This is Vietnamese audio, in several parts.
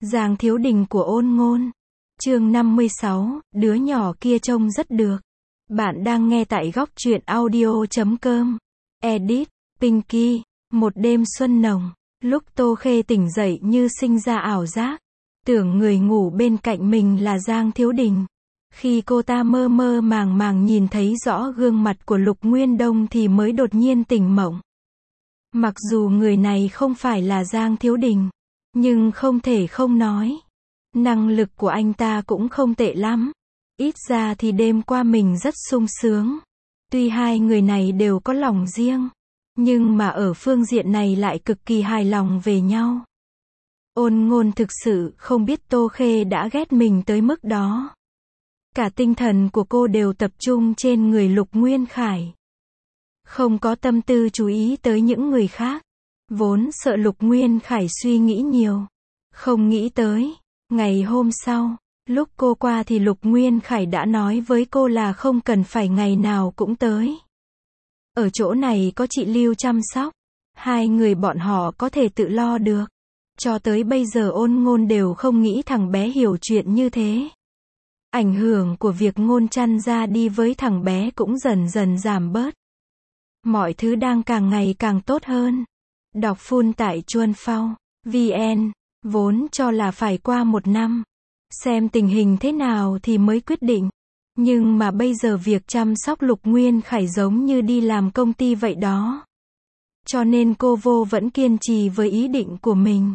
Giang Thiếu Đình của Ôn Ngôn. Chương 56, đứa nhỏ kia trông rất được. Bạn đang nghe tại góc truyện audio.com. Edit, Pinky. Một đêm xuân nồng, lúc Tô Khê tỉnh dậy như sinh ra ảo giác, tưởng người ngủ bên cạnh mình là Giang Thiếu Đình. Khi cô ta mơ mơ màng màng nhìn thấy rõ gương mặt của Lục Nguyên Đông thì mới đột nhiên tỉnh mộng. Mặc dù người này không phải là Giang Thiếu Đình, nhưng không thể không nói, năng lực của anh ta cũng không tệ lắm. Ít ra thì đêm qua mình rất sung sướng. Tuy hai người này đều có lòng riêng, nhưng mà ở phương diện này lại cực kỳ hài lòng về nhau. Ôn Ngôn thực sự không biết Tô Khê đã ghét mình tới mức đó. Cả tinh thần của cô đều tập trung trên người Lục Nguyên Khải. Không có tâm tư chú ý tới những người khác. Vốn sợ Lục Nguyên Khải suy nghĩ nhiều. Không nghĩ tới, ngày hôm sau, lúc cô qua thì Lục Nguyên Khải đã nói với cô là không cần phải ngày nào cũng tới. Ở chỗ này có chị Lưu chăm sóc. Hai người bọn họ có thể tự lo được. Cho tới bây giờ Ôn Ngôn đều không nghĩ thằng bé hiểu chuyện như thế. Ảnh hưởng của việc Ngôn Chăn ra đi với thằng bé cũng dần dần giảm bớt. Mọi thứ đang càng ngày càng tốt hơn. Đọc full tại Chuan Phao VN. Vốn cho là phải qua 1 năm, xem tình hình thế nào thì mới quyết định. Nhưng mà bây giờ việc chăm sóc Lục Nguyên Khải giống như đi làm công ty vậy đó. Cho nên cô vô vẫn kiên trì với ý định của mình.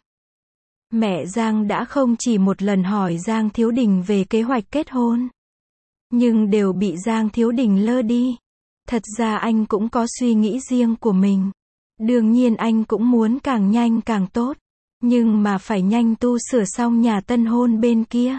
Mẹ Giang đã không chỉ một lần hỏi Giang Thiếu Đình về kế hoạch kết hôn, nhưng đều bị Giang Thiếu Đình lơ đi. Thật ra anh cũng có suy nghĩ riêng của mình. Đương nhiên anh cũng muốn càng nhanh càng tốt. Nhưng mà phải nhanh tu sửa xong nhà tân hôn bên kia.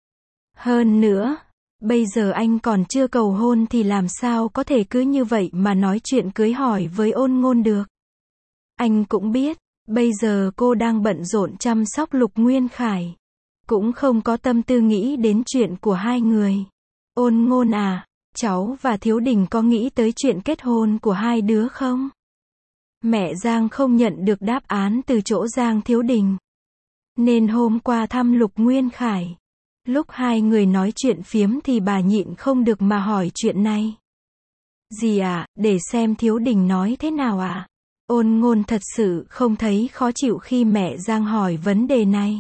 Hơn nữa, bây giờ anh còn chưa cầu hôn thì làm sao có thể cứ như vậy mà nói chuyện cưới hỏi với Ôn Ngôn được. Anh cũng biết, bây giờ cô đang bận rộn chăm sóc Lục Nguyên Khải. Cũng không có tâm tư nghĩ đến chuyện của hai người. Ôn Ngôn à, cháu và Thiếu Đình có nghĩ tới chuyện kết hôn của hai đứa không? Mẹ Giang không nhận được đáp án từ chỗ Giang Thiếu Đình, nên hôm qua thăm Lục Nguyên Khải. Lúc hai người nói chuyện phiếm thì bà nhịn không được mà hỏi chuyện này. Gì à, để xem Thiếu Đình nói thế nào à? Ôn Ngôn thật sự không thấy khó chịu khi mẹ Giang hỏi vấn đề này.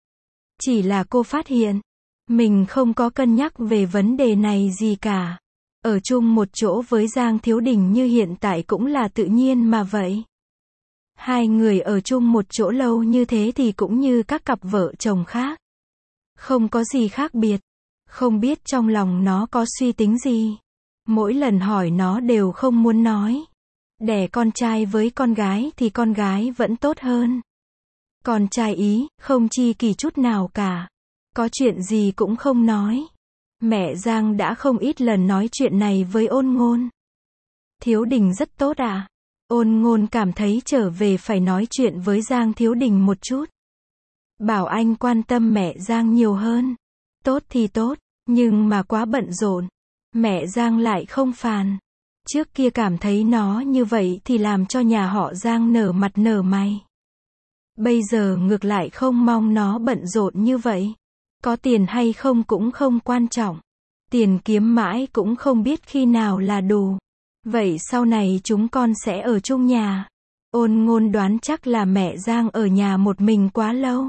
Chỉ là cô phát hiện, mình không có cân nhắc về vấn đề này gì cả. Ở chung một chỗ với Giang Thiếu Đình như hiện tại cũng là tự nhiên mà vậy. Hai người ở chung một chỗ lâu như thế thì cũng như các cặp vợ chồng khác. Không có gì khác biệt. Không biết trong lòng nó có suy tính gì. Mỗi lần hỏi nó đều không muốn nói. Đẻ con trai với con gái thì con gái vẫn tốt hơn. Con trai ý, không chi kỳ chút nào cả. Có chuyện gì cũng không nói. Mẹ Giang đã không ít lần nói chuyện này với Ôn Ngôn. Thiếu Đình rất tốt à? Ôn Ngôn cảm thấy trở về phải nói chuyện với Giang Thiếu Đình một chút. Bảo anh quan tâm mẹ Giang nhiều hơn. Tốt thì tốt, nhưng mà quá bận rộn. Mẹ Giang lại không phàn. Trước kia cảm thấy nó như vậy thì làm cho nhà họ Giang nở mặt nở mày. Bây giờ ngược lại không mong nó bận rộn như vậy. Có tiền hay không cũng không quan trọng. Tiền kiếm mãi cũng không biết khi nào là đủ. Vậy sau này chúng con sẽ ở chung nhà. Ôn Ngôn đoán chắc là mẹ Giang ở nhà một mình quá lâu.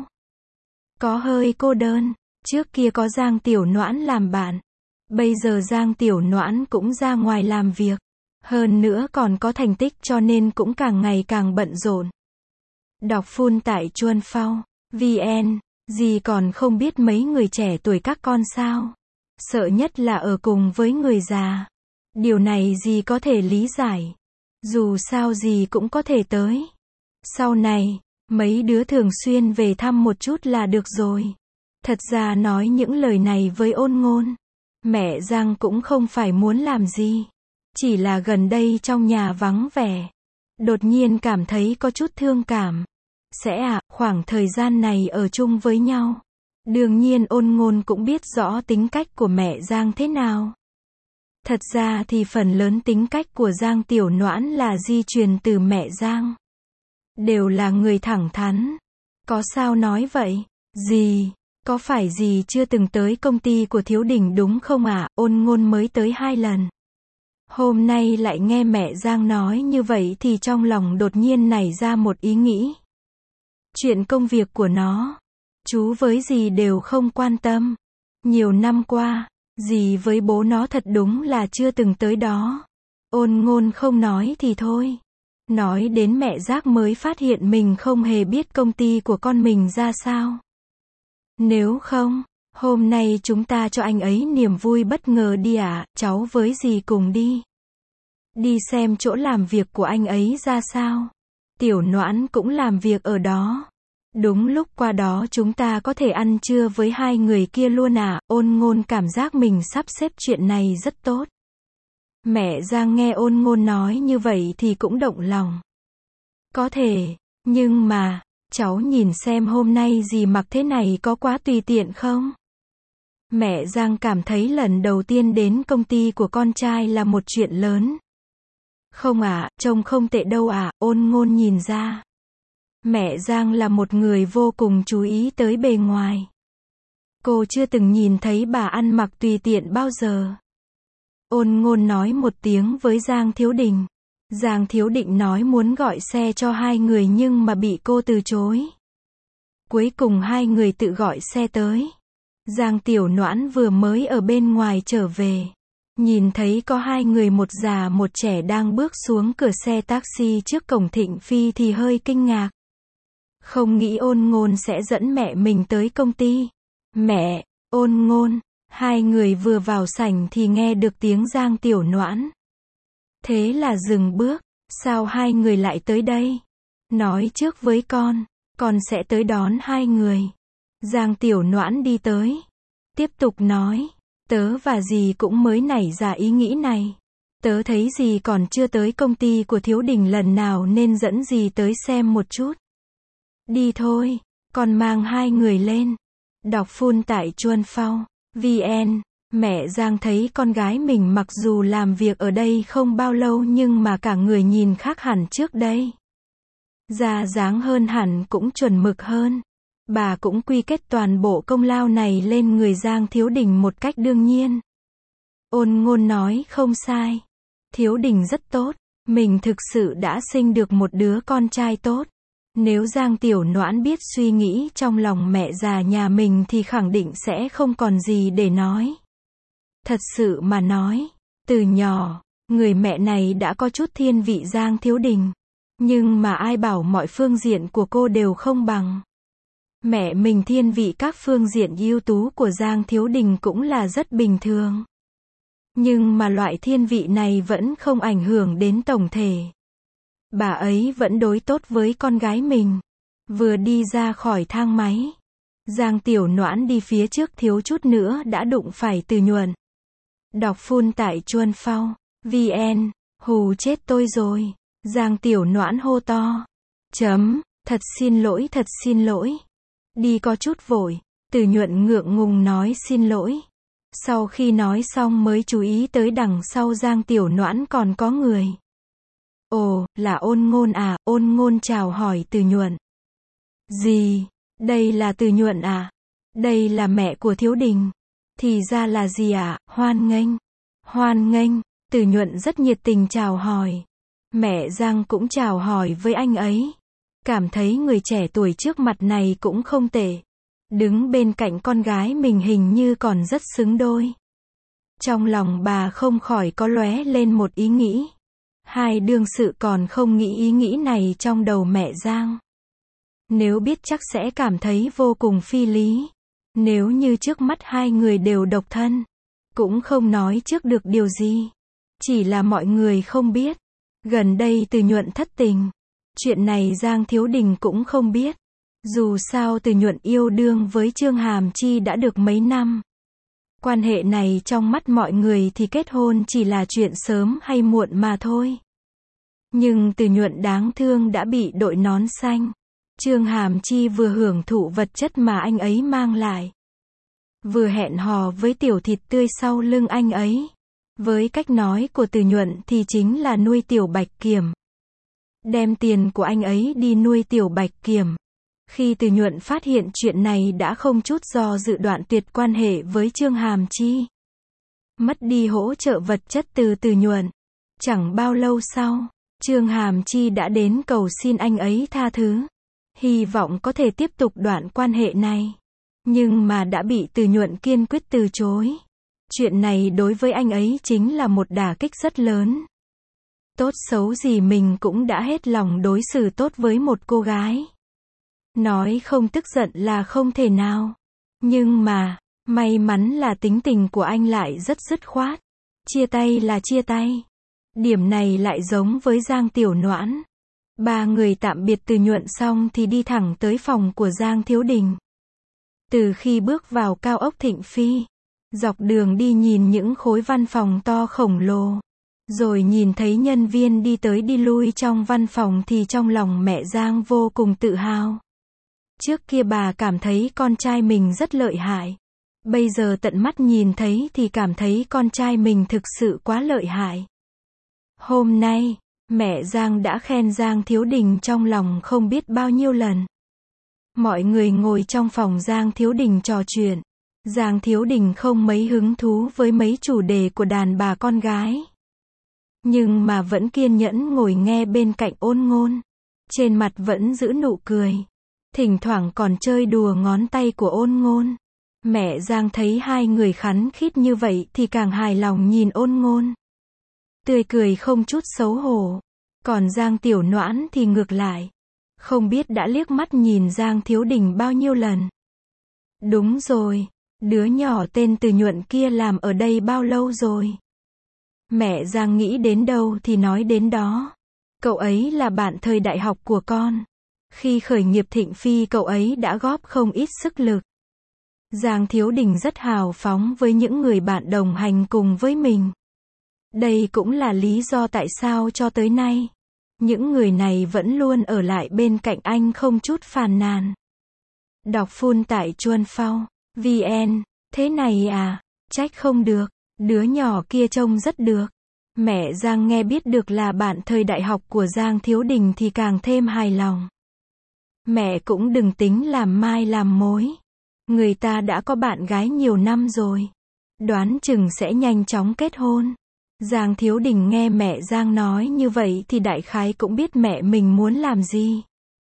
Có hơi cô đơn. Trước kia có Giang Tiểu Noãn làm bạn. Bây giờ Giang Tiểu Noãn cũng ra ngoài làm việc. Hơn nữa còn có thành tích cho nên cũng càng ngày càng bận rộn. Đọc full tại Chuan Phao VN. Dì còn không biết mấy người trẻ tuổi các con sao. Sợ nhất là ở cùng với người già. Điều này dì có thể lý giải. Dù sao dì cũng có thể tới. Sau này, mấy đứa thường xuyên về thăm một chút là được rồi. Thật ra nói những lời này với Ôn Ngôn, mẹ Giang cũng không phải muốn làm gì. Chỉ là gần đây trong nhà vắng vẻ. Đột nhiên cảm thấy có chút thương cảm. Khoảng thời gian này ở chung với nhau. Đương nhiên Ôn Ngôn cũng biết rõ tính cách của mẹ Giang thế nào. Thật ra thì phần lớn tính cách của Giang Tiểu Noãn là di truyền từ mẹ Giang. Đều là người thẳng thắn. Có sao nói vậy? Dì, có phải dì chưa từng tới công ty của Thiếu Đình đúng không ạ? Ôn Ngôn mới tới 2 lần. Hôm nay lại nghe mẹ Giang nói như vậy thì trong lòng đột nhiên nảy ra một ý nghĩ. Chuyện công việc của nó, chú với dì đều không quan tâm. Nhiều năm qua, dì với bố nó thật đúng là chưa từng tới đó. Ôn Ngôn không nói thì thôi. Nói đến mẹ Giác mới phát hiện mình không hề biết công ty của con mình ra sao. Nếu không, hôm nay chúng ta cho anh ấy niềm vui bất ngờ đi ạ, cháu với dì cùng đi. Đi xem chỗ làm việc của anh ấy ra sao. Tiểu Noãn cũng làm việc ở đó. Đúng lúc qua đó chúng ta có thể ăn trưa với hai người kia luôn à. Ôn Ngôn cảm giác mình sắp xếp chuyện này rất tốt. Mẹ Giang nghe Ôn Ngôn nói như vậy thì cũng động lòng. Có thể, nhưng mà, cháu nhìn xem hôm nay dì mặc thế này có quá tùy tiện không? Mẹ Giang cảm thấy lần đầu tiên đến công ty của con trai là một chuyện lớn. Không ạ, trông không tệ đâu ạ, Ôn Ngôn nhìn ra. Mẹ Giang là một người vô cùng chú ý tới bề ngoài. Cô chưa từng nhìn thấy bà ăn mặc tùy tiện bao giờ. Ôn Ngôn nói một tiếng với Giang Thiếu Đình. Giang Thiếu Định nói muốn gọi xe cho hai người nhưng mà bị cô từ chối. Cuối cùng hai người tự gọi xe tới. Giang Tiểu Noãn vừa mới ở bên ngoài trở về. Nhìn thấy có hai người một già một trẻ đang bước xuống cửa xe taxi trước cổng Thịnh Phi thì hơi kinh ngạc. Không nghĩ Ôn Ngôn sẽ dẫn mẹ mình tới công ty. Mẹ, Ôn Ngôn, hai người vừa vào sảnh thì nghe được tiếng Giang Tiểu Noãn. Thế là dừng bước, sao hai người lại tới đây? Nói trước với con sẽ tới đón hai người. Giang Tiểu Noãn đi tới. Tiếp tục nói, tớ và dì cũng mới nảy ra ý nghĩ này. Tớ thấy dì còn chưa tới công ty của Thiếu Đình lần nào nên dẫn dì tới xem một chút. Đi thôi, con mang hai người lên. Đọc full tại Chuan Phao VN. Mẹ Giang thấy con gái mình mặc dù làm việc ở đây không bao lâu nhưng mà cả người nhìn khác hẳn trước đây. Da dáng hơn hẳn cũng chuẩn mực hơn. Bà cũng quy kết toàn bộ công lao này lên người Giang Thiếu Đình một cách đương nhiên. Ôn Ngôn nói không sai. Thiếu Đình rất tốt. Mình thực sự đã sinh được một đứa con trai tốt. Nếu Giang Tiểu Noãn biết suy nghĩ trong lòng mẹ già nhà mình thì khẳng định sẽ không còn gì để nói. Thật sự mà nói, từ nhỏ, người mẹ này đã có chút thiên vị Giang Thiếu Đình. Nhưng mà ai bảo mọi phương diện của cô đều không bằng. Mẹ mình thiên vị các phương diện ưu tú của Giang Thiếu Đình cũng là rất bình thường. Nhưng mà loại thiên vị này vẫn không ảnh hưởng đến tổng thể. Bà ấy vẫn đối tốt với con gái mình. Vừa đi ra khỏi thang máy, Giang Tiểu Noãn đi phía trước thiếu chút nữa đã đụng phải Từ Nhuận. Đọc full tại Chuan Phao VN. Hù chết tôi rồi. Giang Tiểu Noãn hô to. Thật xin lỗi. Đi có chút vội. Từ Nhuận ngượng ngùng nói xin lỗi. Sau khi nói xong mới chú ý tới đằng sau Giang Tiểu Noãn còn có người. Ồ, là Ôn Ngôn à? Ôn Ngôn chào hỏi Từ Nhuận. Dì, đây là Từ Nhuận à? Đây là mẹ của Thiếu Đình. Thì ra là gì ạ? Hoan nghênh. Từ Nhuận rất nhiệt tình chào hỏi. Mẹ Giang cũng chào hỏi với anh ấy. Cảm thấy người trẻ tuổi trước mặt này cũng không tệ. Đứng bên cạnh con gái mình hình như còn rất xứng đôi. Trong lòng bà không khỏi có lóe lên một ý nghĩ. Hai đương sự còn không nghĩ ý nghĩ này trong đầu mẹ Giang. Nếu biết chắc sẽ cảm thấy vô cùng phi lý. Nếu như trước mắt hai người đều độc thân, cũng không nói trước được điều gì. Chỉ là mọi người không biết. Gần đây Từ Nhuận thất tình. Chuyện này Giang Thiếu Đình cũng không biết. Dù sao Từ Nhuận yêu đương với Trương Hàm Chi đã được mấy năm. Quan hệ này trong mắt mọi người thì kết hôn chỉ là chuyện sớm hay muộn mà thôi. Nhưng Từ Nhuận đáng thương đã bị đội nón xanh. Trương Hàm Chi vừa hưởng thụ vật chất mà anh ấy mang lại, vừa hẹn hò với tiểu thịt tươi sau lưng anh ấy. Với cách nói của Từ Nhuận thì chính là nuôi tiểu Bạch Kiểm. Đem tiền của anh ấy đi nuôi tiểu Bạch Kiểm. Khi Từ Nhuận phát hiện chuyện này đã không chút do dự đoạn tuyệt quan hệ với Trương Hàm Chi. Mất đi hỗ trợ vật chất từ Từ Nhuận. Chẳng bao lâu sau, Trương Hàm Chi đã đến cầu xin anh ấy tha thứ. Hy vọng có thể tiếp tục đoạn quan hệ này. Nhưng mà đã bị Từ Nhuận kiên quyết từ chối. Chuyện này đối với anh ấy chính là một đả kích rất lớn. Tốt xấu gì mình cũng đã hết lòng đối xử tốt với một cô gái. Nói không tức giận là không thể nào. Nhưng mà, may mắn là tính tình của anh lại rất dứt khoát. Chia tay là chia tay. Điểm này lại giống với Giang Tiểu Noãn. Ba người tạm biệt Từ Nhuận xong thì đi thẳng tới phòng của Giang Thiếu Đình. Từ khi bước vào cao ốc Thịnh Phi, dọc đường đi nhìn những khối văn phòng to khổng lồ, rồi nhìn thấy nhân viên đi tới đi lui trong văn phòng thì trong lòng mẹ Giang vô cùng tự hào. Trước kia bà cảm thấy con trai mình rất lợi hại. Bây giờ tận mắt nhìn thấy thì cảm thấy con trai mình thực sự quá lợi hại. Hôm nay, mẹ Giang đã khen Giang Thiếu Đình trong lòng không biết bao nhiêu lần. Mọi người ngồi trong phòng Giang Thiếu Đình trò chuyện. Giang Thiếu Đình không mấy hứng thú với mấy chủ đề của đàn bà con gái. Nhưng mà vẫn kiên nhẫn ngồi nghe bên cạnh Ôn Ngôn. Trên mặt vẫn giữ nụ cười. Thỉnh thoảng còn chơi đùa ngón tay của Ôn Ngôn. Mẹ Giang thấy hai người khắn khít như vậy thì càng hài lòng nhìn Ôn Ngôn. Tươi cười không chút xấu hổ. Còn Giang Tiểu Noãn thì ngược lại. Không biết đã liếc mắt nhìn Giang Thiếu Đình bao nhiêu lần. Đúng rồi, đứa nhỏ tên Từ Nhuận kia làm ở đây bao lâu rồi? Mẹ Giang nghĩ đến đâu thì nói đến đó. Cậu ấy là bạn thời đại học của con. Khi khởi nghiệp Thịnh Phi cậu ấy đã góp không ít sức lực. Giang Thiếu Đình rất hào phóng với những người bạn đồng hành cùng với mình. Đây cũng là lý do tại sao cho tới nay, những người này vẫn luôn ở lại bên cạnh anh không chút phàn nàn. Đọc full tại Chuan Phao, VN, thế này à, trách không được, đứa nhỏ kia trông rất được. Mẹ Giang nghe biết được là bạn thời đại học của Giang Thiếu Đình thì càng thêm hài lòng. Mẹ cũng đừng tính làm mai làm mối. Người ta đã có bạn gái nhiều năm rồi. Đoán chừng sẽ nhanh chóng kết hôn. Giang Thiếu Đình nghe mẹ Giang nói như vậy thì đại khái cũng biết mẹ mình muốn làm gì.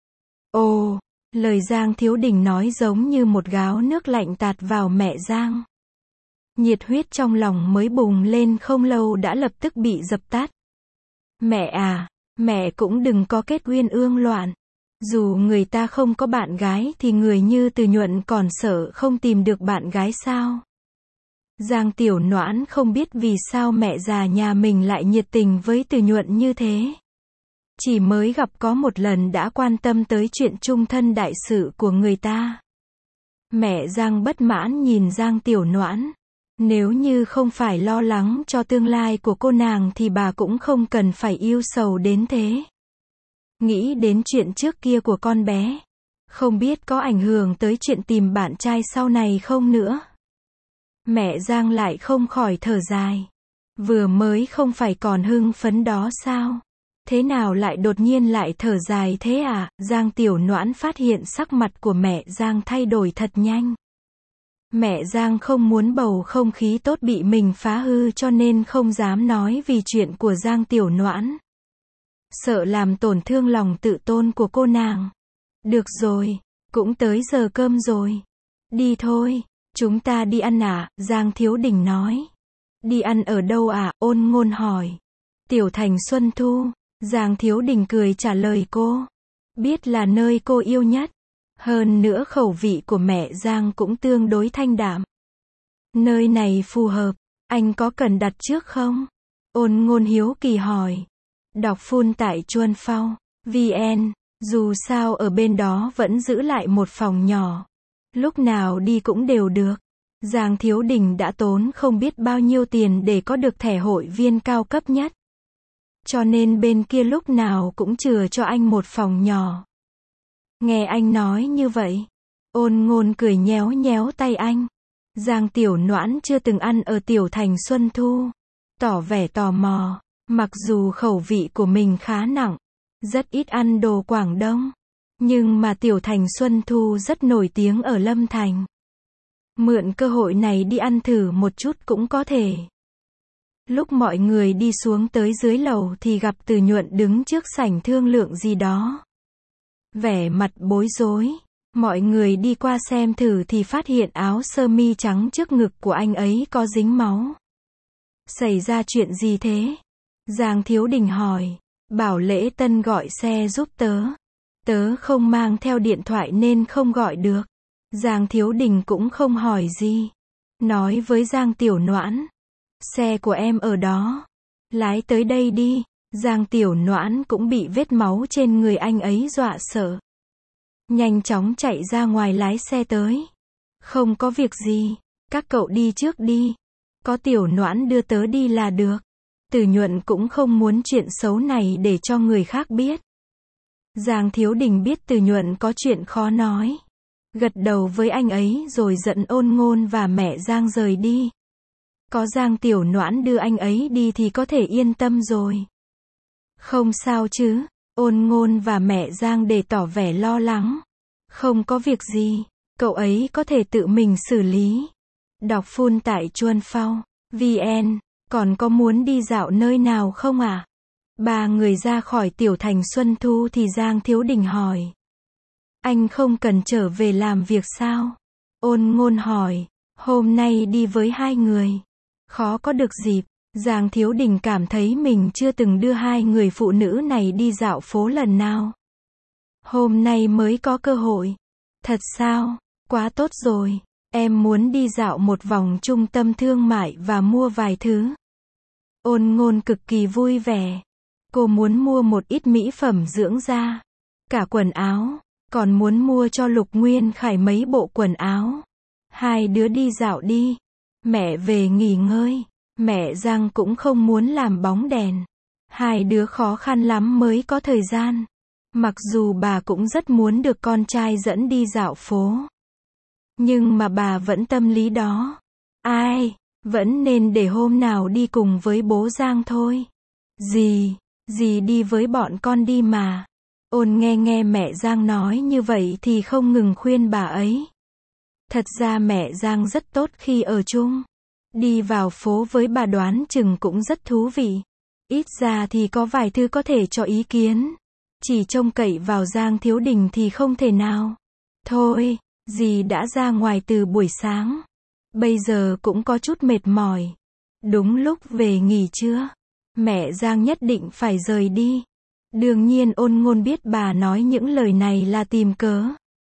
Ồ, lời Giang Thiếu Đình nói giống như một gáo nước lạnh tạt vào mẹ Giang. Nhiệt huyết trong lòng mới bùng lên không lâu đã lập tức bị dập tắt. Mẹ à, mẹ cũng đừng có kết uyên ương loạn. Dù người ta không có bạn gái thì người như Từ Nhuận còn sợ không tìm được bạn gái sao? Giang Tiểu Noãn không biết vì sao mẹ già nhà mình lại nhiệt tình với Từ Nhuận như thế. Chỉ mới gặp có một lần đã quan tâm tới chuyện chung thân đại sự của người ta. Mẹ Giang bất mãn nhìn Giang Tiểu Noãn. Nếu như không phải lo lắng cho tương lai của cô nàng thì bà cũng không cần phải yêu sầu đến thế. Nghĩ đến chuyện trước kia của con bé. Không biết có ảnh hưởng tới chuyện tìm bạn trai sau này không nữa. Mẹ Giang lại không khỏi thở dài. Vừa mới không phải còn hưng phấn đó sao? Thế nào lại đột nhiên lại thở dài thế à? Giang Tiểu Noãn phát hiện sắc mặt của mẹ Giang thay đổi thật nhanh. Mẹ Giang không muốn bầu không khí tốt bị mình phá hư cho nên không dám nói vì chuyện của Giang Tiểu Noãn. Sợ làm tổn thương lòng tự tôn của cô nàng. Được rồi, cũng tới giờ cơm rồi. Đi thôi, chúng ta đi ăn à? Giang Thiếu Đình nói. Đi ăn ở đâu à? Ôn Ngôn hỏi. Tiểu Thành Xuân Thu. Giang Thiếu Đình cười trả lời cô. Biết là nơi cô yêu nhất. Hơn nữa khẩu vị của mẹ Giang cũng tương đối thanh đạm. Nơi này phù hợp, anh có cần đặt trước không? Ôn Ngôn hiếu kỳ hỏi. Đọc full tại Chuan Phao, VN, dù sao ở bên đó vẫn giữ lại một phòng nhỏ. Lúc nào đi cũng đều được. Giang Thiếu Đình đã tốn không biết bao nhiêu tiền để có được thẻ hội viên cao cấp nhất. Cho nên bên kia lúc nào cũng chừa cho anh một phòng nhỏ. Nghe anh nói như vậy, Ôn Ngôn cười nhéo nhéo tay anh. Giang Tiểu Noãn chưa từng ăn ở Tiểu Thành Xuân Thu. Tỏ vẻ tò mò, mặc dù khẩu vị của mình khá nặng, rất ít ăn đồ Quảng Đông. Nhưng mà Tiểu Thành Xuân Thu rất nổi tiếng ở Lâm Thành. Mượn cơ hội này đi ăn thử một chút cũng có thể. Lúc mọi người đi xuống tới dưới lầu thì gặp Từ Nhuận đứng trước sảnh thương lượng gì đó. Vẻ mặt bối rối. Mọi người đi qua xem thử thì phát hiện áo sơ mi trắng trước ngực của anh ấy có dính máu. Xảy ra chuyện gì thế? Giang Thiếu Đình hỏi. Bảo Lễ Tân gọi xe giúp tớ. Tớ không mang theo điện thoại nên không gọi được. Giang Thiếu Đình cũng không hỏi gì. Nói với Giang Tiểu Noãn. Xe của em ở đó. Lái tới đây đi. Giang Tiểu Noãn cũng bị vết máu trên người anh ấy dọa sợ. Nhanh chóng chạy ra ngoài lái xe tới. Không có việc gì. Các cậu đi trước đi. Có Tiểu Noãn đưa tớ đi là được. Từ Nhuận cũng không muốn chuyện xấu này để cho người khác biết. Giang Thiếu Đình biết Từ Nhuận có chuyện khó nói. Gật đầu với anh ấy rồi dẫn Ôn Ngôn và mẹ Giang rời đi. Có Giang Tiểu Noãn đưa anh ấy đi thì có thể yên tâm rồi. Không sao chứ? Ôn Ngôn và mẹ Giang để tỏ vẻ lo lắng. Không có việc gì, cậu ấy có thể tự mình xử lý. Đọc phun tại Chuan Phao VN. Còn có muốn đi dạo nơi nào không à? Ba người ra khỏi Tiểu Thành Xuân Thu thì Giang Thiếu Đình hỏi. Anh không cần trở về làm việc sao? Ôn Ngôn hỏi. Hôm nay đi với hai người. Khó có được dịp. Giang Thiếu Đình cảm thấy mình chưa từng đưa hai người phụ nữ này đi dạo phố lần nào. Hôm nay mới có cơ hội. Thật sao? Quá tốt rồi. Em muốn đi dạo một vòng trung tâm thương mại và mua vài thứ. Ôn Ngôn cực kỳ vui vẻ. Cô muốn mua một ít mỹ phẩm dưỡng da. Cả quần áo. Còn muốn mua cho Lục Nguyên Khải mấy bộ quần áo. Hai đứa đi dạo đi. Mẹ về nghỉ ngơi. Mẹ Giang cũng không muốn làm bóng đèn. Hai đứa khó khăn lắm mới có thời gian. Mặc dù bà cũng rất muốn được con trai dẫn đi dạo phố. Nhưng mà bà vẫn tâm lý đó. Ai, vẫn nên để hôm nào đi cùng với bố Giang thôi. Dì đi với bọn con đi mà. Ôn nghe mẹ Giang nói như vậy thì không ngừng khuyên bà ấy. Thật ra mẹ Giang rất tốt khi ở chung. Đi vào phố với bà đoán chừng cũng rất thú vị. Ít ra thì có vài thứ có thể cho ý kiến. Chỉ trông cậy vào Giang Thiếu Đình thì không thể nào. Thôi, dì đã ra ngoài từ buổi sáng. Bây giờ cũng có chút mệt mỏi. Đúng lúc về nghỉ trưa. Mẹ Giang nhất định phải rời đi. Đương nhiên Ôn Ngôn biết bà nói những lời này là tìm cớ.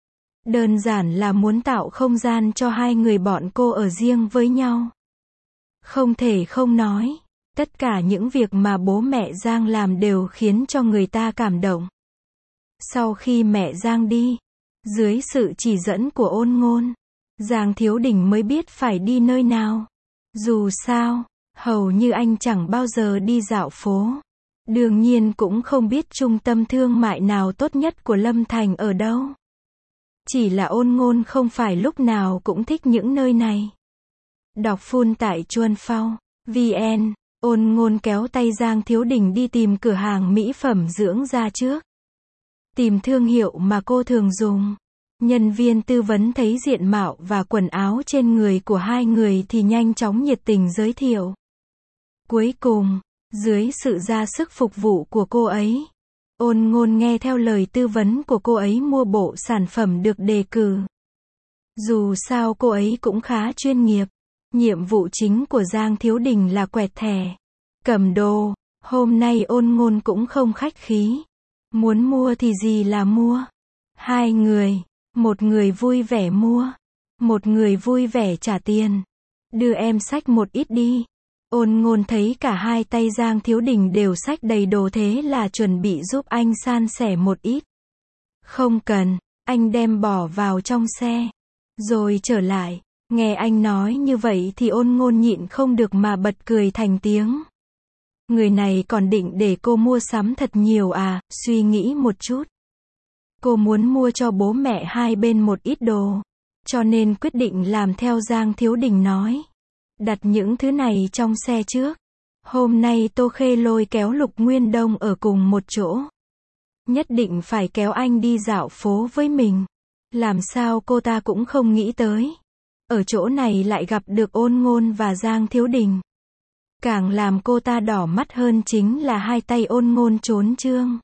Đơn giản là muốn tạo không gian cho hai người bọn cô ở riêng với nhau. Không thể không nói. Tất cả những việc mà bố mẹ Giang làm đều khiến cho người ta cảm động. Sau khi mẹ Giang đi, dưới sự chỉ dẫn của Ôn Ngôn, Giang Thiếu Đình mới biết phải đi nơi nào. Dù sao, hầu như anh chẳng bao giờ đi dạo phố. Đương nhiên cũng không biết trung tâm thương mại nào tốt nhất của Lâm Thành ở đâu. Chỉ là Ôn Ngôn không phải lúc nào cũng thích những nơi này. Đọc phun tại Chuan Phao VN. Ôn Ngôn kéo tay Giang Thiếu Đình đi tìm cửa hàng mỹ phẩm dưỡng da trước. Tìm thương hiệu mà cô thường dùng. Nhân viên tư vấn thấy diện mạo và quần áo trên người của hai người thì nhanh chóng nhiệt tình giới thiệu. Cuối cùng, dưới sự ra sức phục vụ của cô ấy, Ôn Ngôn nghe theo lời tư vấn của cô ấy mua bộ sản phẩm được đề cử. Dù sao cô ấy cũng khá chuyên nghiệp. Nhiệm vụ chính của Giang Thiếu Đình là quẹt thẻ, cầm đồ. Hôm nay Ôn Ngôn cũng không khách khí. Muốn mua thì gì là mua. Hai người, một người vui vẻ mua, một người vui vẻ trả tiền. Đưa em xách một ít đi. Ôn Ngôn thấy cả hai tay Giang Thiếu Đình đều xách đầy đồ thế là chuẩn bị giúp anh san sẻ một ít. Không cần, anh đem bỏ vào trong xe. Rồi trở lại. Nghe anh nói như vậy thì Ôn Ngôn nhịn không được mà bật cười thành tiếng. Người này còn định để cô mua sắm thật nhiều à, suy nghĩ một chút. Cô muốn mua cho bố mẹ hai bên một ít đồ. Cho nên quyết định làm theo Giang Thiếu Đình nói. Đặt những thứ này trong xe trước. Hôm nay Tô Khê lôi kéo Lục Nguyên Đông ở cùng một chỗ. nhất định phải kéo anh đi dạo phố với mình. Làm sao cô ta cũng không nghĩ tới. Ở chỗ này lại gặp được Ôn Ngôn và Giang Thiếu Đình. Càng làm cô ta đỏ mắt hơn chính là hai tay Ôn Ngôn trốn trương.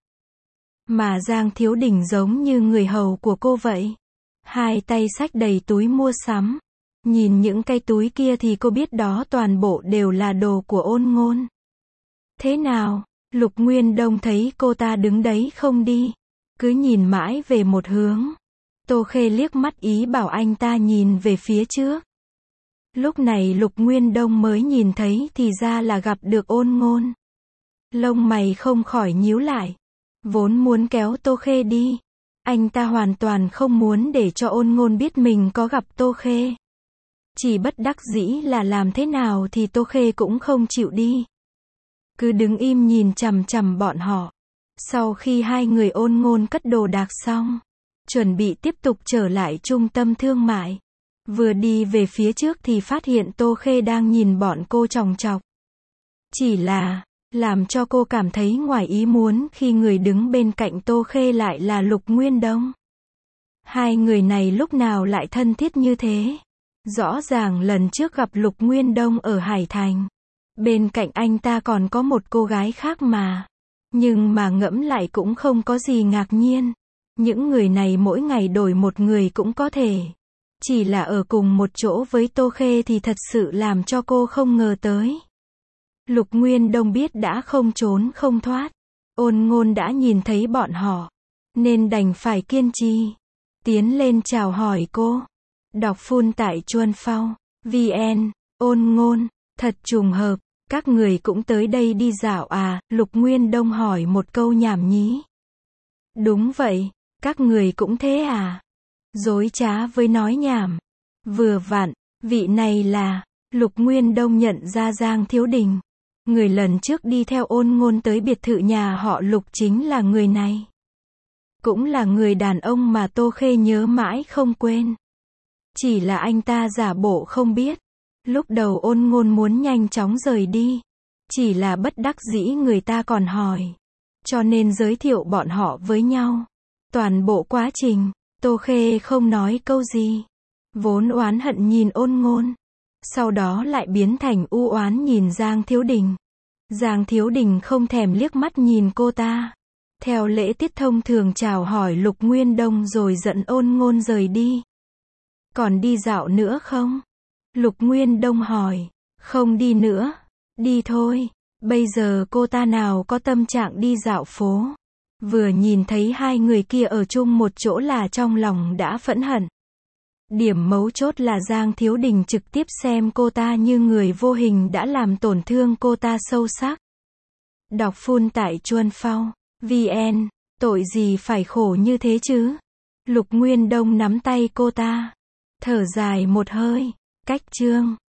Mà Giang Thiếu Đình giống như người hầu của cô vậy. Hai tay xách đầy túi mua sắm. Nhìn những cái túi kia thì cô biết đó toàn bộ đều là đồ của Ôn Ngôn. Thế nào? Lục Nguyên Đông thấy cô ta đứng đấy không đi. Cứ nhìn mãi về một hướng. Tô Khê liếc mắt ý bảo anh ta nhìn về phía trước. Lúc này Lục Nguyên Đông mới nhìn thấy thì ra là gặp được Ôn Ngôn. Lông mày không khỏi nhíu lại. Vốn muốn kéo Tô Khê đi. Anh ta hoàn toàn không muốn để cho Ôn Ngôn biết mình có gặp Tô Khê. Chỉ bất đắc dĩ là làm thế nào thì Tô Khê cũng không chịu đi. Cứ đứng im nhìn chằm chằm bọn họ. Sau khi hai người Ôn Ngôn cất đồ đạc xong, chuẩn bị tiếp tục trở lại trung tâm thương mại. Vừa đi về phía trước thì phát hiện Tô Khê đang nhìn bọn cô chòng chọc. Chỉ là, làm cho cô cảm thấy ngoài ý muốn khi người đứng bên cạnh Tô Khê lại là Lục Nguyên Đông. Hai người này lúc nào lại thân thiết như thế? Rõ ràng lần trước gặp Lục Nguyên Đông ở Hải Thành. Bên cạnh anh ta còn có một cô gái khác mà. Nhưng mà ngẫm lại cũng không có gì ngạc nhiên. Những người này mỗi ngày đổi một người cũng có thể. Chỉ là ở cùng một chỗ với Tô Khê thì thật sự làm cho cô không ngờ tới. Lục Nguyên Đông biết đã không trốn không thoát. Ôn Ngôn đã nhìn thấy bọn họ. Nên đành phải kiên trì. Tiến lên chào hỏi cô. Đọc phun tại Chuan Phao. VN. Ôn Ngôn. Thật trùng hợp. Các người cũng tới đây đi dạo à? Lục Nguyên Đông hỏi một câu nhảm nhí. Đúng vậy. Các người cũng thế à? Dối trá với nói nhảm. Vừa vặn. Vị này là. Lục Nguyên Đông nhận ra Giang Thiếu Đình. Người lần trước đi theo Ôn Ngôn tới biệt thự nhà họ Lục chính là người này. Cũng là người đàn ông mà Tô Khê nhớ mãi không quên. Chỉ là anh ta giả bộ không biết. Lúc đầu Ôn Ngôn muốn nhanh chóng rời đi. Chỉ là bất đắc dĩ người ta còn hỏi. Cho nên giới thiệu bọn họ với nhau. Toàn bộ quá trình, Tô Khê không nói câu gì. Vốn oán hận nhìn Ôn Ngôn. Sau đó lại biến thành u oán nhìn Giang Thiếu Đình. Giang Thiếu Đình không thèm liếc mắt nhìn cô ta. Theo lễ tiết thông thường chào hỏi Lục Nguyên Đông rồi dẫn Ôn Ngôn rời đi. Còn đi dạo nữa không? Lục Nguyên Đông hỏi. Không đi nữa. Đi thôi. Bây giờ cô ta nào có tâm trạng đi dạo phố. Vừa nhìn thấy hai người kia ở chung một chỗ là trong lòng đã phẫn hận. Điểm mấu chốt là Giang Thiếu Đình trực tiếp xem cô ta như người vô hình đã làm tổn thương cô ta sâu sắc. Đọc phun tại Chuan Phao. VN. Tội gì phải khổ như thế chứ? Lục Nguyên Đông nắm tay cô ta. Thở dài một hơi. Cách chương.